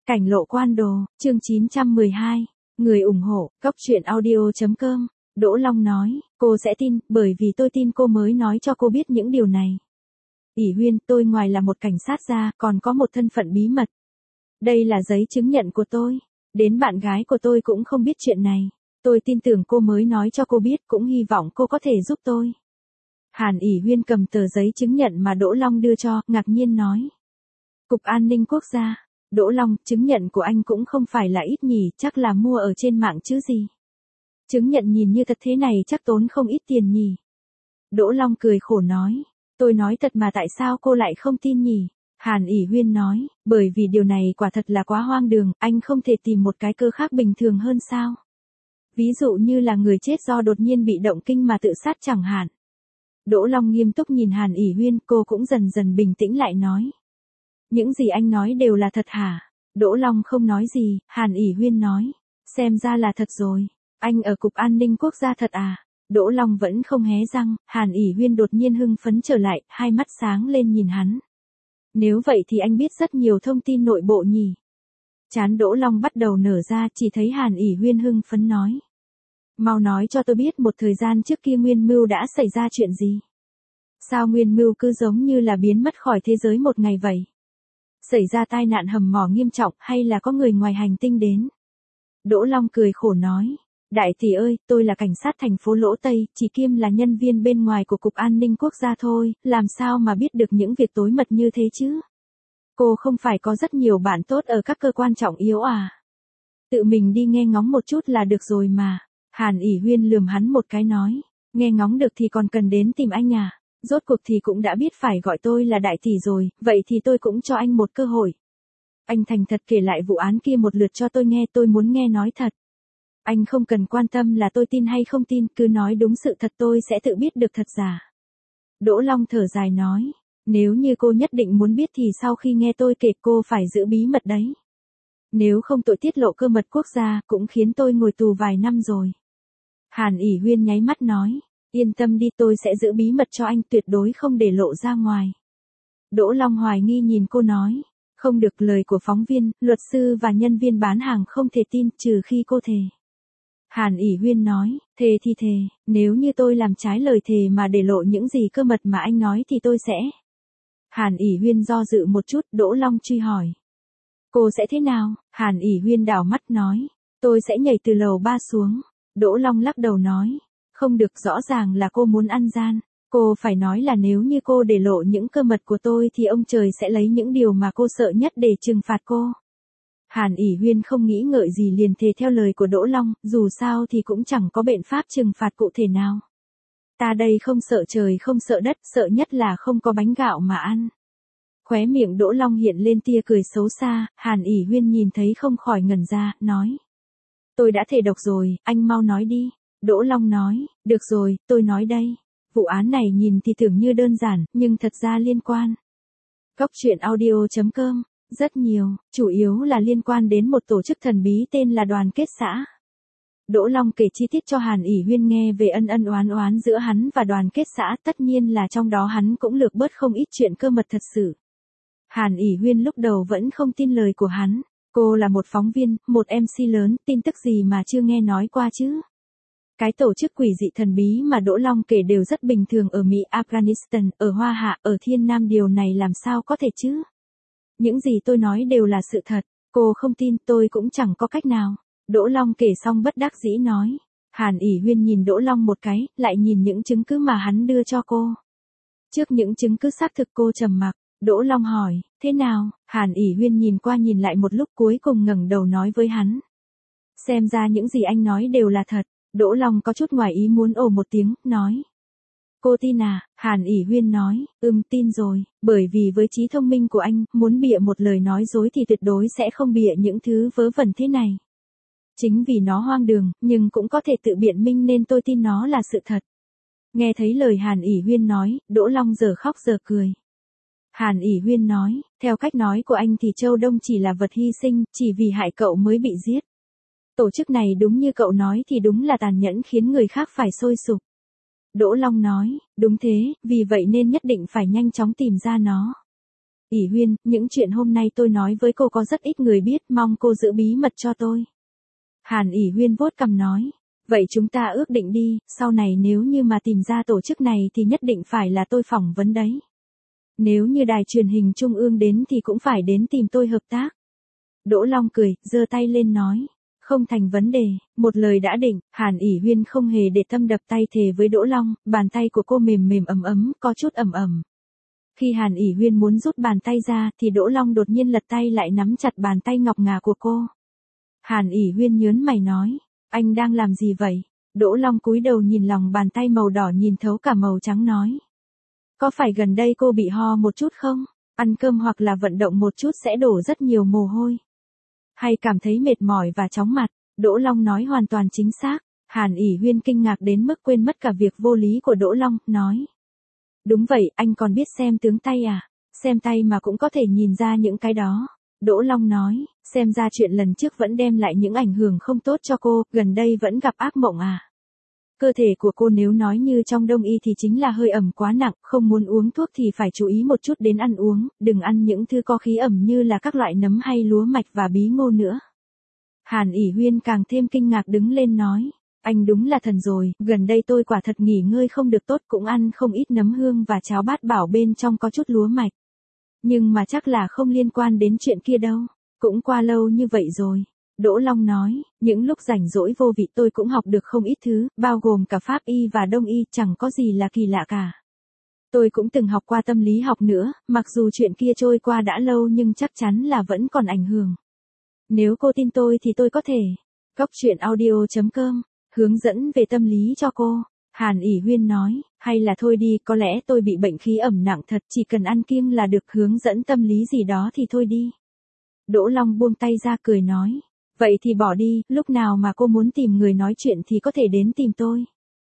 Cảnh lộ quan đồ, chương 912. Người ủng hộ, góc truyện audio.com. Đỗ Long nói, cô sẽ tin, bởi vì tôi tin cô mới nói cho cô biết những điều này. ỷ Huyên, tôi ngoài là một cảnh sát ra, còn có một thân phận bí mật. Đây là giấy chứng nhận của tôi. Đến bạn gái của tôi cũng không biết chuyện này. Tôi tin tưởng cô mới nói cho cô biết, cũng hy vọng cô có thể giúp tôi. Hàn ỷ Huyên cầm tờ giấy chứng nhận mà Đỗ Long đưa cho, ngạc nhiên nói. Cục An ninh Quốc gia. Đỗ Long, chứng nhận của anh cũng không phải là ít nhỉ, chắc là mua ở trên mạng chứ gì. Chứng nhận nhìn như thật thế này chắc tốn không ít tiền nhỉ. Đỗ Long cười khổ nói, tôi nói thật mà tại sao cô lại không tin nhỉ? Hàn ỷ Huyên nói, bởi vì điều này quả thật là quá hoang đường, anh không thể tìm một cái cơ khác bình thường hơn sao? Ví dụ như là người chết do đột nhiên bị động kinh mà tự sát chẳng hạn. Đỗ Long nghiêm túc nhìn Hàn ỷ Huyên, cô cũng dần dần bình tĩnh lại nói. Những gì anh nói đều là thật hả? Đỗ Long không nói gì, Hàn ỷ Huyên nói. Xem ra là thật rồi. Anh ở Cục An ninh Quốc gia thật à? Đỗ Long vẫn không hé răng, Hàn ỷ Huyên đột nhiên hưng phấn trở lại, hai mắt sáng lên nhìn hắn. Nếu vậy thì anh biết rất nhiều thông tin nội bộ nhỉ? Trán Đỗ Long bắt đầu nở ra, chỉ thấy Hàn ỷ Huyên hưng phấn nói. Mau nói cho tôi biết một thời gian trước kia Nguyên Mưu đã xảy ra chuyện gì? Sao Nguyên Mưu cứ giống như là biến mất khỏi thế giới một ngày vậy? Xảy ra tai nạn hầm mỏ nghiêm trọng hay là có người ngoài hành tinh đến? Đỗ Long cười khổ nói. Đại tỷ ơi, tôi là cảnh sát thành phố Lỗ Tây, chỉ kiêm là nhân viên bên ngoài của Cục An ninh Quốc gia thôi, làm sao mà biết được những việc tối mật như thế chứ? Cô không phải có rất nhiều bạn tốt ở các cơ quan trọng yếu à? Tự mình đi nghe ngóng một chút là được rồi mà. Hàn ỷ Huyên lườm hắn một cái nói. Nghe ngóng được thì còn cần đến tìm anh à? Rốt cuộc thì cũng đã biết phải gọi tôi là đại tỷ rồi, vậy thì tôi cũng cho anh một cơ hội. Anh thành thật kể lại vụ án kia một lượt cho tôi nghe, tôi muốn nghe nói thật. Anh không cần quan tâm là tôi tin hay không tin, cứ nói đúng sự thật tôi sẽ tự biết được thật giả. Đỗ Long thở dài nói, nếu như cô nhất định muốn biết thì sau khi nghe tôi kể cô phải giữ bí mật đấy. Nếu không tội tiết lộ cơ mật quốc gia cũng khiến tôi ngồi tù vài năm rồi. Hàn ỷ Huyên nháy mắt nói. Yên tâm đi, tôi sẽ giữ bí mật cho anh, tuyệt đối không để lộ ra ngoài. Đỗ Long hoài nghi nhìn cô nói. Không được, lời của phóng viên, luật sư và nhân viên bán hàng không thể tin, trừ khi cô thề. Hàn ỷ Huyên nói, thề thì thề, nếu như tôi làm trái lời thề mà để lộ những gì cơ mật mà anh nói thì tôi sẽ. Hàn ỷ Huyên do dự một chút, Đỗ Long truy hỏi. Cô sẽ thế nào? Hàn ỷ Huyên đảo mắt nói. Tôi sẽ nhảy từ lầu 3 xuống. Đỗ Long lắc đầu nói. Không được, rõ ràng là cô muốn ăn gian. Cô phải nói là nếu như cô để lộ những cơ mật của tôi thì ông trời sẽ lấy những điều mà cô sợ nhất để trừng phạt cô. Hàn ỷ Huyên không nghĩ ngợi gì liền thề theo lời của Đỗ Long, dù sao thì cũng chẳng có biện pháp trừng phạt cụ thể nào. Ta đây không sợ trời không sợ đất, sợ nhất là không có bánh gạo mà ăn. Khóe miệng Đỗ Long hiện lên tia cười xấu xa, Hàn ỷ Huyên nhìn thấy không khỏi ngẩn ra, nói. Tôi đã thề độc rồi, anh mau nói đi. Đỗ Long nói, được rồi, tôi nói đây. Vụ án này nhìn thì tưởng như đơn giản, nhưng thật ra liên quan. Góc truyện audio.com, rất nhiều, chủ yếu là liên quan đến một tổ chức thần bí tên là Đoàn Kết Xã. Đỗ Long kể chi tiết cho Hàn ỷ Huyên nghe về ân ân oán oán giữa hắn và Đoàn Kết Xã, tất nhiên là trong đó hắn cũng lược bớt không ít chuyện cơ mật thật sự. Hàn ỷ Huyên lúc đầu vẫn không tin lời của hắn. Cô là một phóng viên, một MC lớn, tin tức gì mà chưa nghe nói qua chứ? Cái tổ chức quỷ dị thần bí mà Đỗ Long kể đều rất bình thường ở Mỹ, Afghanistan, ở Hoa Hạ, ở Thiên Nam, điều này làm sao có thể chứ? Những gì tôi nói đều là sự thật, cô không tin tôi cũng chẳng có cách nào. Đỗ Long kể xong bất đắc dĩ nói. Hàn ỷ Huyên nhìn Đỗ Long một cái, lại nhìn những chứng cứ mà hắn đưa cho cô. Trước những chứng cứ xác thực cô trầm mặc. Đỗ Long hỏi, thế nào? Hàn ỷ Huyên nhìn qua nhìn lại một lúc cuối cùng ngẩng đầu nói với hắn. Xem ra những gì anh nói đều là thật. Đỗ Long có chút ngoài ý muốn ồ một tiếng, nói. Cô tin à? Hàn ỷ Huyên nói, tin rồi, bởi vì với trí thông minh của anh, muốn bịa một lời nói dối thì tuyệt đối sẽ không bịa những thứ vớ vẩn thế này. Chính vì nó hoang đường, nhưng cũng có thể tự biện minh nên tôi tin nó là sự thật. Nghe thấy lời Hàn ỷ Huyên nói, Đỗ Long giờ khóc giờ cười. Hàn ỷ Huyên nói, theo cách nói của anh thì Châu Đông chỉ là vật hy sinh, chỉ vì hại cậu mới bị giết. Tổ chức này đúng như cậu nói thì đúng là tàn nhẫn khiến người khác phải sôi sục. Đỗ Long nói, đúng thế, vì vậy nên nhất định phải nhanh chóng tìm ra nó. ỷ Huyên, những chuyện hôm nay tôi nói với cô có rất ít người biết, mong cô giữ bí mật cho tôi. Hàn ỷ Huyên vuốt cằm nói. Vậy chúng ta ước định đi, sau này nếu như mà tìm ra tổ chức này thì nhất định phải là tôi phỏng vấn đấy. Nếu như đài truyền hình trung ương đến thì cũng phải đến tìm tôi hợp tác. Đỗ Long cười, giơ tay lên nói. Không thành vấn đề, một lời đã định. Hàn ỷ Huyên không hề để tâm đập tay thề với Đỗ Long, bàn tay của cô mềm mềm ấm ấm, có chút ẩm ẩm. Khi Hàn ỷ Huyên muốn rút bàn tay ra thì Đỗ Long đột nhiên lật tay lại nắm chặt bàn tay ngọc ngà của cô. Hàn ỷ Huyên nhớn mày nói. Anh đang làm gì vậy? Đỗ Long cúi đầu nhìn lòng bàn tay màu đỏ nhìn thấu cả màu trắng nói. Có phải gần đây cô bị ho một chút không? Ăn cơm hoặc là vận động một chút sẽ đổ rất nhiều mồ hôi. Hay cảm thấy mệt mỏi và chóng mặt? Đỗ Long nói hoàn toàn chính xác. Hàn ỷ Huyên kinh ngạc đến mức quên mất cả việc vô lý của Đỗ Long, nói. Đúng vậy, anh còn biết xem tướng tay à? Xem tay mà cũng có thể nhìn ra những cái đó. Đỗ Long nói, xem ra chuyện lần trước vẫn đem lại những ảnh hưởng không tốt cho cô, gần đây vẫn gặp ác mộng à? Cơ thể của cô nếu nói như trong đông y thì chính là hơi ẩm quá nặng, không muốn uống thuốc thì phải chú ý một chút đến ăn uống, đừng ăn những thứ có khí ẩm như là các loại nấm hay lúa mạch và bí ngô nữa. Hàn ỷ Huyên càng thêm kinh ngạc đứng lên nói, anh đúng là thần rồi, gần đây tôi quả thật nghỉ ngơi không được tốt, cũng ăn không ít nấm hương và cháo bát bảo bên trong có chút lúa mạch. Nhưng mà chắc là không liên quan đến chuyện kia đâu, cũng qua lâu như vậy rồi. Đỗ Long nói, những lúc rảnh rỗi vô vị tôi cũng học được không ít thứ, bao gồm cả pháp y và đông y, chẳng có gì là kỳ lạ cả. Tôi cũng từng học qua tâm lý học nữa, mặc dù chuyện kia trôi qua đã lâu nhưng chắc chắn là vẫn còn ảnh hưởng. Nếu cô tin tôi thì tôi có thể. Goctruyện.audio.com, hướng dẫn về tâm lý cho cô. Hàn ỷ Huyên nói, hay là thôi đi, có lẽ tôi bị bệnh khí ẩm nặng thật, chỉ cần ăn kiêng là được, hướng dẫn tâm lý gì đó thì thôi đi. Đỗ Long buông tay ra cười nói, vậy thì bỏ đi, lúc nào mà cô muốn tìm người nói chuyện thì có thể đến tìm tôi.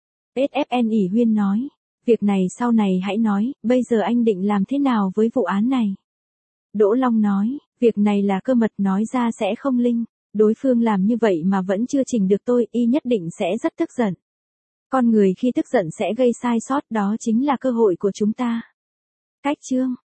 SFN ỷ Huyên nói, việc này sau này hãy nói, bây giờ anh định làm thế nào với vụ án này? Đỗ Long nói, việc này là cơ mật, nói ra sẽ không linh, đối phương làm như vậy mà vẫn chưa chỉnh được tôi, y nhất định sẽ rất tức giận. Con người khi tức giận sẽ gây sai sót, đó chính là cơ hội của chúng ta. Cách chương